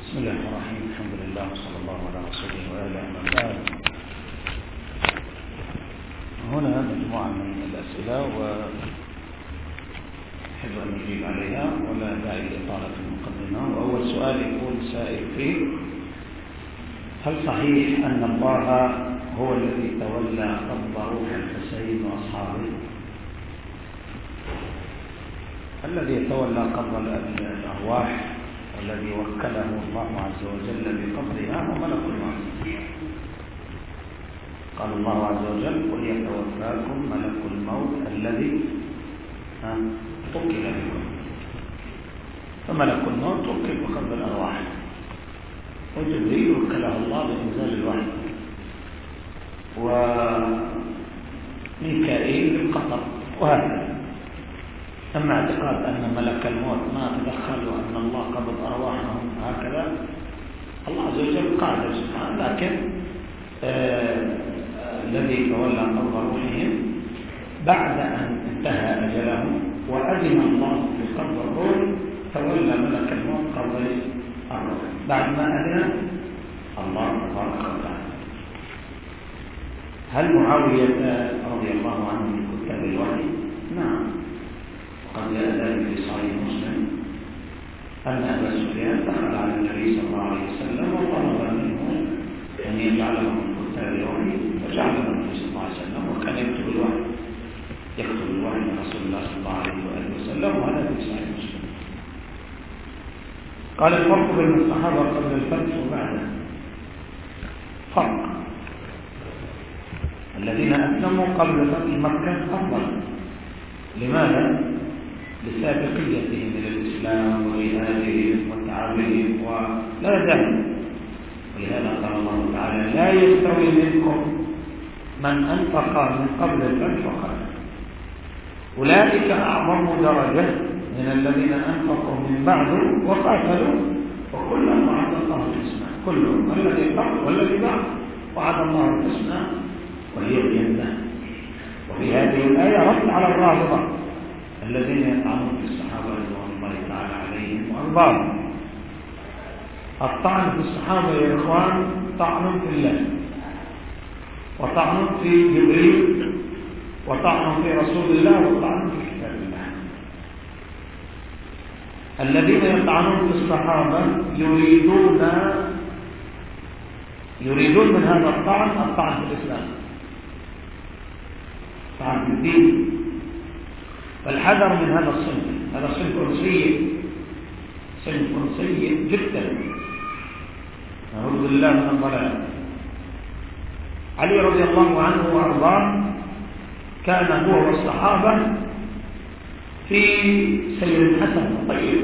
بسم الله الرحمن الرحيم. الحمد لله وصلى الله على رسوله وآله وسلم. هنا مجموعة من الأسئلة وأحب أن نجيب عليها ولا داعي لإطالة المقدمة. وأول سؤال يقول سائل فيه: هل صحيح أن الله هو الذي تولى قبض روح الحسين وأصحابه؟ الذي يتولى قبض الأرواح الذي وكله الله عز وجل بقبضها هو ملك الموت. قال الله عز وجل: قل يتوفاكم ملك الموت الذي وكل بكم. فملك الموت وكل بقبض الأرواح، وجبريل وكله الله بإنزال الوحي، وميكائيل بالقطر، وهكذا. أما اعتقاد أن ملك الموت ما تدخل وأن الله قبض أرواحهم هكذا، الله عز وجل قادر سبحانه، لكن الذي تولى قبض روحهم بعد أن انتهى أجلهم وأذن الله بقبض الروح، تولى ملك الموت قبض الروح بعد ما أذن الله تبارك وتعالى. هل معاوية رضي الله عنه من كتاب الوحي؟ نعم، قد جاء ذلك في صحيح مسلم أن أبا سفيان دخل على النبي صلى الله عليه وسلم وطلب منه أن يجعله من كتاب الوحي، فجعله النبي صلى الله عليه وسلم، وكان يكتب الوحي لرسول الله صلى الله عليه وسلم، وهذا في صحيح مسلم. قال: الفرق بين الصحابة قبل الفتح وبعده. فرق: الذين أسلموا قبل فتح مكة أفضل. لماذا؟ لسابقيتهم إلى الإسلام وجهادهم وتعبهم ولا ذلك. ولهذا قال الله تعالى: لا يستوي منكم من أنفق من قبل الفتح وقاتل، أولئك أعظم درجة من الذين أنفقوا من بعد وقاتلوا، وكلا وعد الله الحسنى. كلهم، الذي قبل والذي بعد، وعد الله الحسنى وهي الجنة. وفي هذه الآية رد على الرافضة الذين يطعنون في الصحابة رضوان الله تعالى عليهم وأرضاهم. الطعن في الصحابة يا إخوان طعن في الله، وطعن في جبريل، وطعن في رسول الله، وطعن في كتاب الله. الذين يطعنون في الصحابة يريدون من هذا الطعن في الإسلام، طعن في الدين. فالحذر من هذا الصنف. هذا صنف سيء جدا، نعوذ بالله من الضلال. علي رضي الله عنه وارضاه كان هو والصحابة في سير حسن طيب.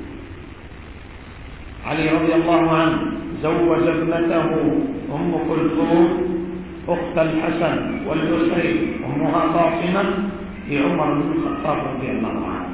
علي رضي الله عنه زوج ابنته أم كلثوم أخت الحسن والحسين أمها فاطمة لعمر بن الخطاب رضي الله عنه،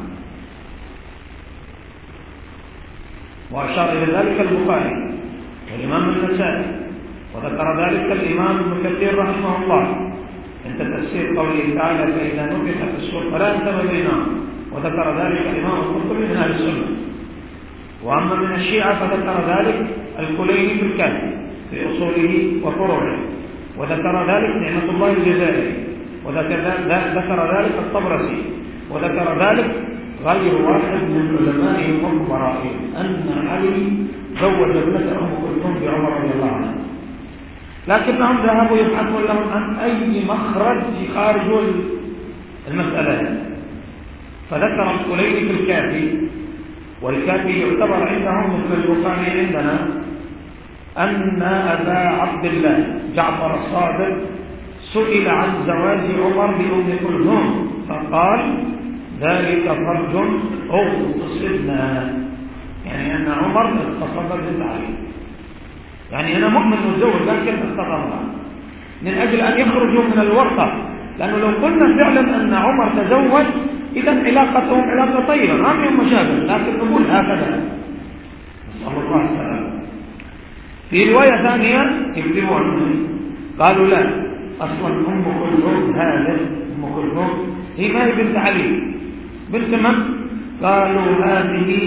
وأشار إلى ذلك البخاري والإمام النسائي، وذكر ذلك الإمام ابن كثير رحمه الله عند تفسير قوله تعالى: فإذا نفخ في الصور فلا أنساب بينهم، وذكر ذلك الإمام القرطبي من أهل السنة. وأما من الشيعة فذكر ذلك الكليني في الكافي في أصوله وفروعه، وذكر ذلك نعمة الله الجزائري، وذكر ذلك الطبرسي، وذكر ذلك غير واحد من علمائهم وكبرائهم أن علي زوج ابنته أم كلثوم بعمر رضي الله عنه. لكنهم ذهبوا يبحثون لهم عن أي مخرج يخارجوا المسألة، فذكر الكليني في الكافي، والكافي يعتبر عندهم مثل البخاري عندنا، أن أبا عبد الله جعفر الصادق سئل عن زواج عمر بأم كلثوم فقال: ذلك فرج اغتصبنا، يعني أن عمر اغتصب بنت علي، يعني أنا مؤمن متزوج لكن اغتصبها من أجل أن يخرجوا من الورطة. لأنه لو قلنا فعلا أن عمر تزوج إذا علاقتهم علاقة طيبة ما فيهم مشاكل، لكن نقول هكذا، نسأل الله السلامة. في رواية ثانية يكتبوا عنه قالوا: لا، أصلا أم كلثوم هذه أم كلثوم هي ما هي بنت علي، بنت من؟ قالوا: هذه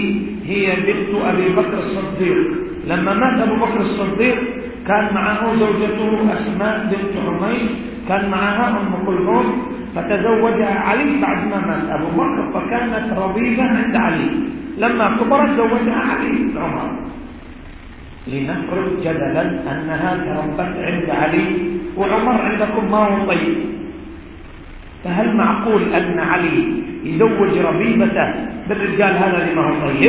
هي بنت أبي بكر الصديق. لما مات أبو بكر الصديق كان معه زوجته أسماء بنت عميس، كان معها أم كلثوم، فتزوجها علي بعد ما مات أبو بكر، فكانت ربيبة عند علي. لما كبرت زوجها علي عمر. لنفرض جدلا أنها تربت عند علي وعمر عندكم ما هو طيب، فهل معقول أن علي يزوج ربيبته بالرجال هذا لما هو طيب؟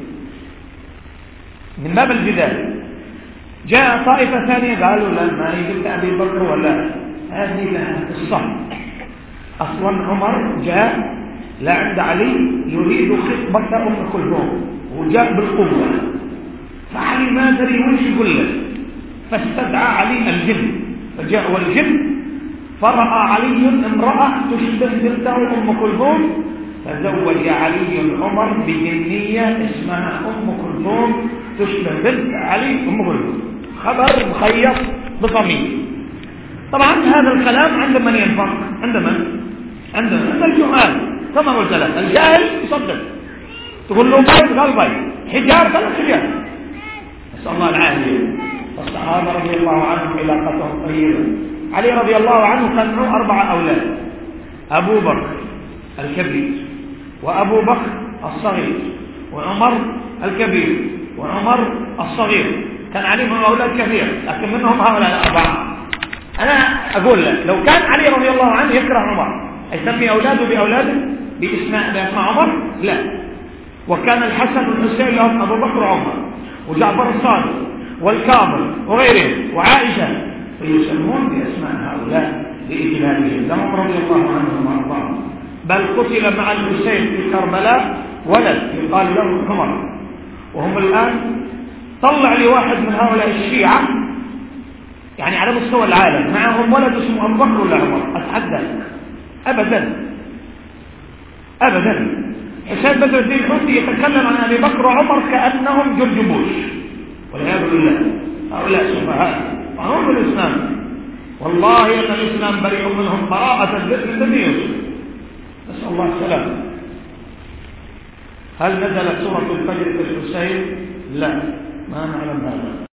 من باب الجدال. جاء طائفة ثانية قالوا لا، ما يجب أبي بكر ولا هذه لها قصة. أصلا عمر جاء لا عند علي يريد خطبة أم كلثوم وجاء بالقوة، فعلي ما دري وش يقول له، فاستدعى علي الجن، فجاء والجن فرأى علي امرأة تشبه بنته أم كلثوم، فزوج علي عمر بجنية اسمها أم كلثوم تشبه بنت علي أم كلثوم. خبر مخيط بضمير. طبعا هذا الكلام عند من ينفق؟ عند من؟ عند الجهال. كما قلت لك الجاهل يصدق، تقول له بيت قال بيت، حجاب قال حجاب. نسأل الله العافية. والصحابة رضي الله عنهم علاقتهم طيبة. علي رضي الله عنه كان له 4 أولاد: أبو بكر الكبير، وأبو بكر الصغير، وعمر الكبير، وعمر الصغير. كان علي من أولاد كثير، لكن منهم هؤلاء 4. أنا أقول لك لو كان علي رضي الله عنه يكره عمر، يسمي أولاده بأولاده باسماء عمر؟ لا. وكان الحسن والحسين لهم أبو بكر وعمر، وجعفر الصادق والكاظم وغيرهم، وعائشة، فيسمون بأسماء هؤلاء لإجلالهم لهم رضي الله عنهم وأرضاهم. بل قتل مع الحسين في كربلاء ولد يقال له عمر، وهم الآن طلع لي واحد من هؤلاء الشيعة يعني على مستوى العالم معهم ولد اسمه أبو بكر ولا عمر، أتحدث أبدا أبدا. حسين بدر الدين الحوثي يتكلم عن أبي بكر وعمر كأنهم جورج بوش، والعياذ بالله. هؤلاء سفهاء وهم الإسلام، والله أن الإسلام بريء منهم براءة الذي. نسأل الله السلامة. هل نزلت سورة الفجر في الحسين؟ لا، ما نعلم هذا.